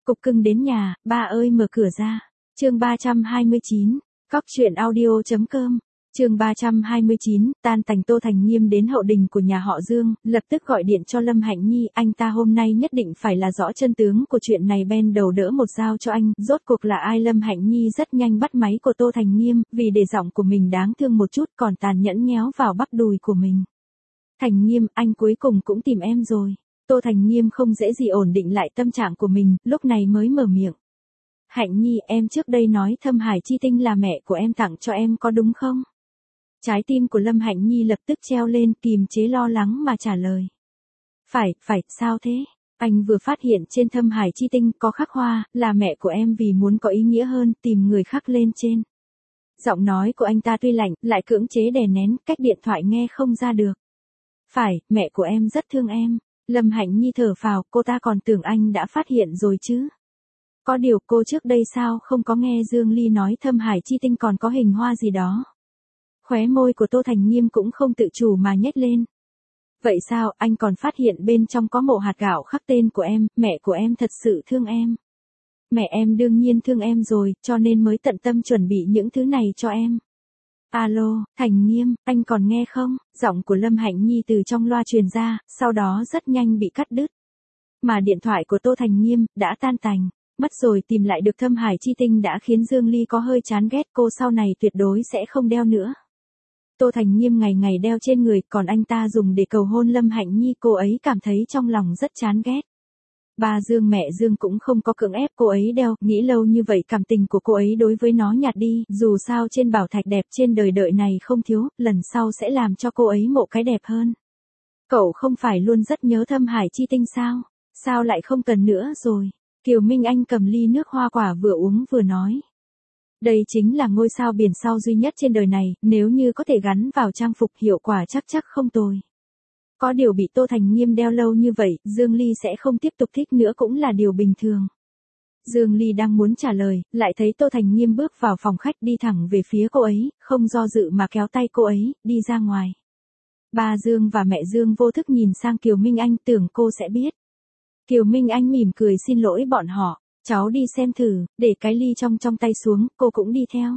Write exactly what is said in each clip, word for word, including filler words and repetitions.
Cục cưng đến nhà, ba ơi mở cửa ra. Chương ba trăm hai mươi chín, cóc truyện audio chấm com. Chương ba trăm hai mươi chín, tan tành Tô Thành Nghiêm đến hậu đình của nhà họ Dương, lập tức gọi điện cho Lâm Hạnh Nhi, anh ta hôm nay nhất định phải là rõ chân tướng của chuyện này, ben đầu đỡ một dao cho anh, rốt cuộc là ai? Lâm Hạnh Nhi rất nhanh bắt máy của Tô Thành Nghiêm, vì để giọng của mình đáng thương một chút còn tàn nhẫn nhéo vào bắp đùi của mình. Thành Nghiêm, anh cuối cùng cũng tìm em rồi. Tô Thành Nghiêm không dễ gì ổn định lại tâm trạng của mình, lúc này mới mở miệng. Hạnh Nhi, em trước đây nói Thâm Hải Chi Tinh là mẹ của em tặng cho em có đúng không? Trái tim của Lâm Hạnh Nhi lập tức treo lên, kìm chế lo lắng mà trả lời. Phải, phải, sao thế? Anh vừa phát hiện trên Thâm Hải Chi Tinh có khắc hoa, là mẹ của em, vì muốn có ý nghĩa hơn, tìm người khắc lên trên. Giọng nói của anh ta tuy lạnh, lại cưỡng chế đè nén, cách điện thoại nghe không ra được. Phải, mẹ của em rất thương em. Lâm Hạnh Nhi thở phào, cô ta còn tưởng anh đã phát hiện rồi chứ. Có điều cô trước đây sao không có nghe Dương Ly nói Thâm Hải Chi Tinh còn có hình hoa gì đó. Khóe môi của Tô Thành Nghiêm cũng không tự chủ mà nhếch lên. Vậy sao, anh còn phát hiện bên trong có mộ hạt gạo khắc tên của em, mẹ của em thật sự thương em. Mẹ em đương nhiên thương em rồi, cho nên mới tận tâm chuẩn bị những thứ này cho em. Alo, Thành Nghiêm, anh còn nghe không? Giọng của Lâm Hạnh Nhi từ trong loa truyền ra, sau đó rất nhanh bị cắt đứt. Mà điện thoại của Tô Thành Nghiêm đã tan tành. Mất rồi, tìm lại được Thâm Hải Chi Tinh đã khiến Dương Ly có hơi chán ghét, cô sau này tuyệt đối sẽ không đeo nữa. Tô Thành Nghiêm ngày ngày đeo trên người, còn anh ta dùng để cầu hôn Lâm Hạnh Nhi, cô ấy cảm thấy trong lòng rất chán ghét. Ba Dương mẹ Dương cũng không có cưỡng ép cô ấy đeo, nghĩ lâu như vậy cảm tình của cô ấy đối với nó nhạt đi, dù sao trên bảo thạch đẹp trên đời đợi này không thiếu, lần sau sẽ làm cho cô ấy mộ cái đẹp hơn. Cậu không phải luôn rất nhớ Thâm Hải Chi Tinh sao? Sao lại không cần nữa rồi? Kiều Minh Anh cầm ly nước hoa quả vừa uống vừa nói. Đây chính là ngôi sao biển sao duy nhất trên đời này, nếu như có thể gắn vào trang phục hiệu quả chắc chắc không tồi. Có điều bị Tô Thành Nghiêm đeo lâu như vậy, Dương Ly sẽ không tiếp tục thích nữa cũng là điều bình thường. Dương Ly đang muốn trả lời, lại thấy Tô Thành Nghiêm bước vào phòng khách đi thẳng về phía cô ấy, không do dự mà kéo tay cô ấy, đi ra ngoài. Ba Dương và mẹ Dương vô thức nhìn sang Kiều Minh Anh, tưởng cô sẽ biết. Kiều Minh Anh mỉm cười xin lỗi bọn họ, cháu đi xem thử, để cái ly trong trong tay xuống, cô cũng đi theo.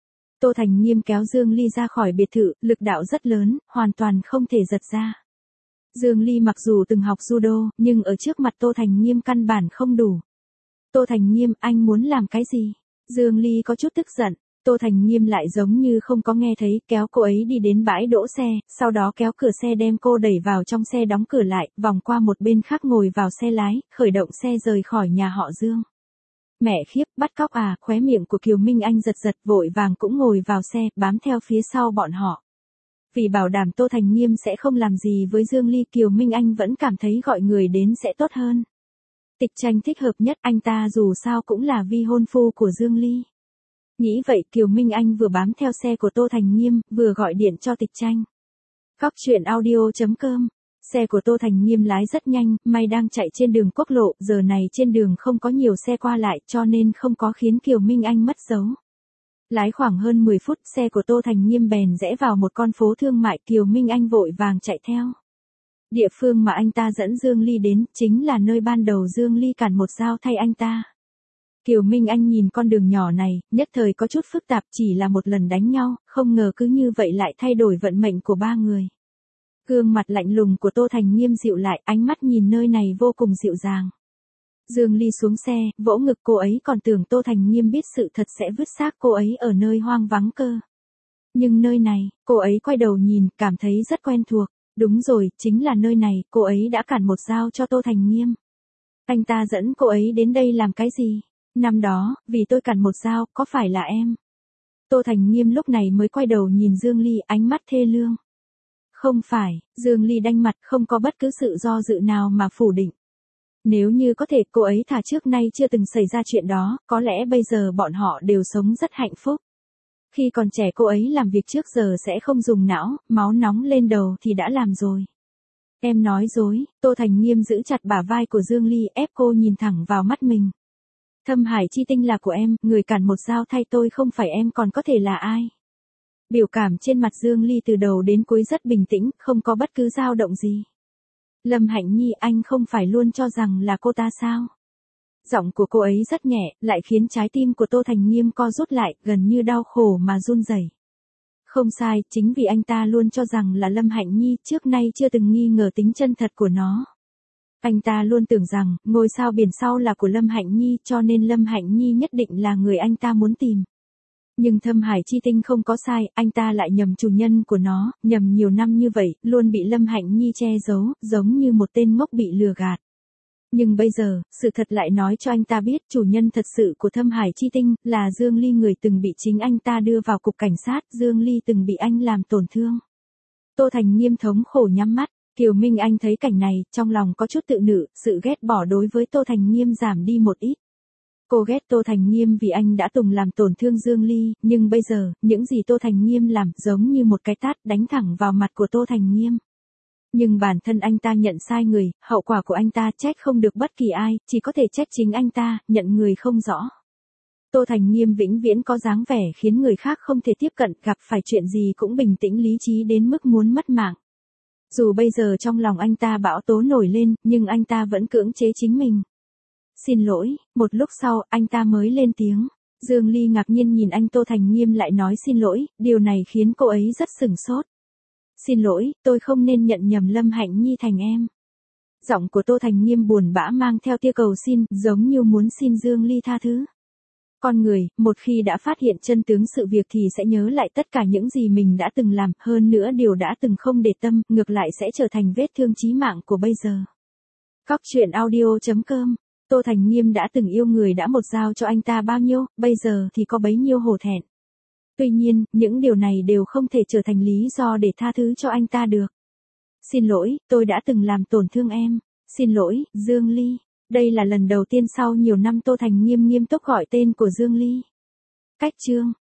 Tô Thành Nghiêm kéo Dương Ly ra khỏi biệt thự, lực đạo rất lớn, hoàn toàn không thể giật ra. Dương Ly mặc dù từng học judo, nhưng ở trước mặt Tô Thành Nghiêm căn bản không đủ. Tô Thành Nghiêm, anh muốn làm cái gì? Dương Ly có chút tức giận. Tô Thành Nghiêm lại giống như không có nghe thấy, kéo cô ấy đi đến bãi đỗ xe, sau đó kéo cửa xe đem cô đẩy vào trong xe, đóng cửa lại, vòng qua một bên khác ngồi vào xe lái, khởi động xe rời khỏi nhà họ Dương. Mẹ khiếp, bắt cóc à? Khóe miệng của Kiều Minh Anh giật giật, vội vàng cũng ngồi vào xe, bám theo phía sau bọn họ. Vì bảo đảm Tô Thành Nghiêm sẽ không làm gì với Dương Ly, Kiều Minh Anh vẫn cảm thấy gọi người đến sẽ tốt hơn. Tịch Tranh thích hợp nhất, anh ta dù sao cũng là vi hôn phu của Dương Ly. Nghĩ vậy, Kiều Minh Anh vừa bám theo xe của Tô Thành Nghiêm, vừa gọi điện cho Tịch Tranh. Cóc truyện audio chấm com. Xe của Tô Thành Nghiêm lái rất nhanh, may đang chạy trên đường quốc lộ, giờ này trên đường không có nhiều xe qua lại cho nên không có khiến Kiều Minh Anh mất dấu. Lái khoảng hơn mười phút, xe của Tô Thành Nghiêm bèn rẽ vào một con phố thương mại, Kiều Minh Anh vội vàng chạy theo. Địa phương mà anh ta dẫn Dương Ly đến, chính là nơi ban đầu Dương Ly cản một dao thay anh ta. Kiều Minh Anh nhìn con đường nhỏ này, nhất thời có chút phức tạp, chỉ là một lần đánh nhau, không ngờ cứ như vậy lại thay đổi vận mệnh của ba người. Gương mặt lạnh lùng của Tô Thành Nghiêm dịu lại, ánh mắt nhìn nơi này vô cùng dịu dàng. Dương Ly xuống xe, vỗ ngực cô ấy, còn tưởng Tô Thành Nghiêm biết sự thật sẽ vứt xác cô ấy ở nơi hoang vắng cơ. Nhưng nơi này, cô ấy quay đầu nhìn, cảm thấy rất quen thuộc. Đúng rồi, chính là nơi này, cô ấy đã cản một dao cho Tô Thành Nghiêm. Anh ta dẫn cô ấy đến đây làm cái gì? Năm đó, vì tôi cản một dao, có phải là em? Tô Thành Nghiêm lúc này mới quay đầu nhìn Dương Ly, ánh mắt thê lương. Không phải, Dương Ly đanh mặt, không có bất cứ sự do dự nào mà phủ định. Nếu như có thể, cô ấy thà trước nay chưa từng xảy ra chuyện đó, có lẽ bây giờ bọn họ đều sống rất hạnh phúc. Khi còn trẻ cô ấy làm việc trước giờ sẽ không dùng não, máu nóng lên đầu thì đã làm rồi. Em nói dối, Tô Thành Nghiêm giữ chặt bả vai của Dương Ly, ép cô nhìn thẳng vào mắt mình. Thâm Hải Chi Tinh là của em, người cản một dao thay tôi không phải em còn có thể là ai? Biểu cảm trên mặt Dương Ly từ đầu đến cuối rất bình tĩnh, không có bất cứ dao động gì. Lâm Hạnh Nhi, anh không phải luôn cho rằng là cô ta sao? Giọng của cô ấy rất nhẹ, lại khiến trái tim của Tô Thành Nghiêm co rút lại, gần như đau khổ mà run rẩy. Không sai, chính vì anh ta luôn cho rằng là Lâm Hạnh Nhi, trước nay chưa từng nghi ngờ tính chân thật của nó. Anh ta luôn tưởng rằng, ngôi sao biển sau là của Lâm Hạnh Nhi, cho nên Lâm Hạnh Nhi nhất định là người anh ta muốn tìm. Nhưng Thâm Hải Chi Tinh không có sai, anh ta lại nhầm chủ nhân của nó, nhầm nhiều năm như vậy, luôn bị Lâm Hạnh Nhi che giấu, giống như một tên ngốc bị lừa gạt. Nhưng bây giờ, sự thật lại nói cho anh ta biết chủ nhân thật sự của Thâm Hải Chi Tinh, là Dương Ly, người từng bị chính anh ta đưa vào cục cảnh sát, Dương Ly từng bị anh làm tổn thương. Tô Thành Nghiêm thống khổ nhắm mắt, Kiều Minh Anh thấy cảnh này, trong lòng có chút tự nự, sự ghét bỏ đối với Tô Thành Nghiêm giảm đi một ít. Cô ghét Tô Thành Nghiêm vì anh đã từng làm tổn thương Dương Ly, nhưng bây giờ, những gì Tô Thành Nghiêm làm giống như một cái tát đánh thẳng vào mặt của Tô Thành Nghiêm. Nhưng bản thân anh ta nhận sai người, hậu quả của anh ta trách không được bất kỳ ai, chỉ có thể trách chính anh ta, nhận người không rõ. Tô Thành Nghiêm vĩnh viễn có dáng vẻ khiến người khác không thể tiếp cận, gặp phải chuyện gì cũng bình tĩnh lý trí đến mức muốn mất mạng. Dù bây giờ trong lòng anh ta bão tố nổi lên, nhưng anh ta vẫn cưỡng chế chính mình. Xin lỗi, một lúc sau, anh ta mới lên tiếng. Dương Ly ngạc nhiên nhìn anh Tô Thành Nghiêm lại nói xin lỗi, điều này khiến cô ấy rất sửng sốt. Xin lỗi, tôi không nên nhận nhầm Lâm Hạnh Nhi thành em. Giọng của Tô Thành Nghiêm buồn bã mang theo tia cầu xin, giống như muốn xin Dương Ly tha thứ. Con người, một khi đã phát hiện chân tướng sự việc thì sẽ nhớ lại tất cả những gì mình đã từng làm, hơn nữa điều đã từng không để tâm, ngược lại sẽ trở thành vết thương chí mạng của bây giờ. Cóc truyện audio chấm com. Tô Thành Nghiêm đã từng yêu người đã một giao cho anh ta bao nhiêu, bây giờ thì có bấy nhiêu hổ thẹn. Tuy nhiên, những điều này đều không thể trở thành lý do để tha thứ cho anh ta được. Xin lỗi, tôi đã từng làm tổn thương em. Xin lỗi, Dương Ly. Đây là lần đầu tiên sau nhiều năm Tô Thành Nghiêm nghiêm túc gọi tên của Dương Ly. Cách chương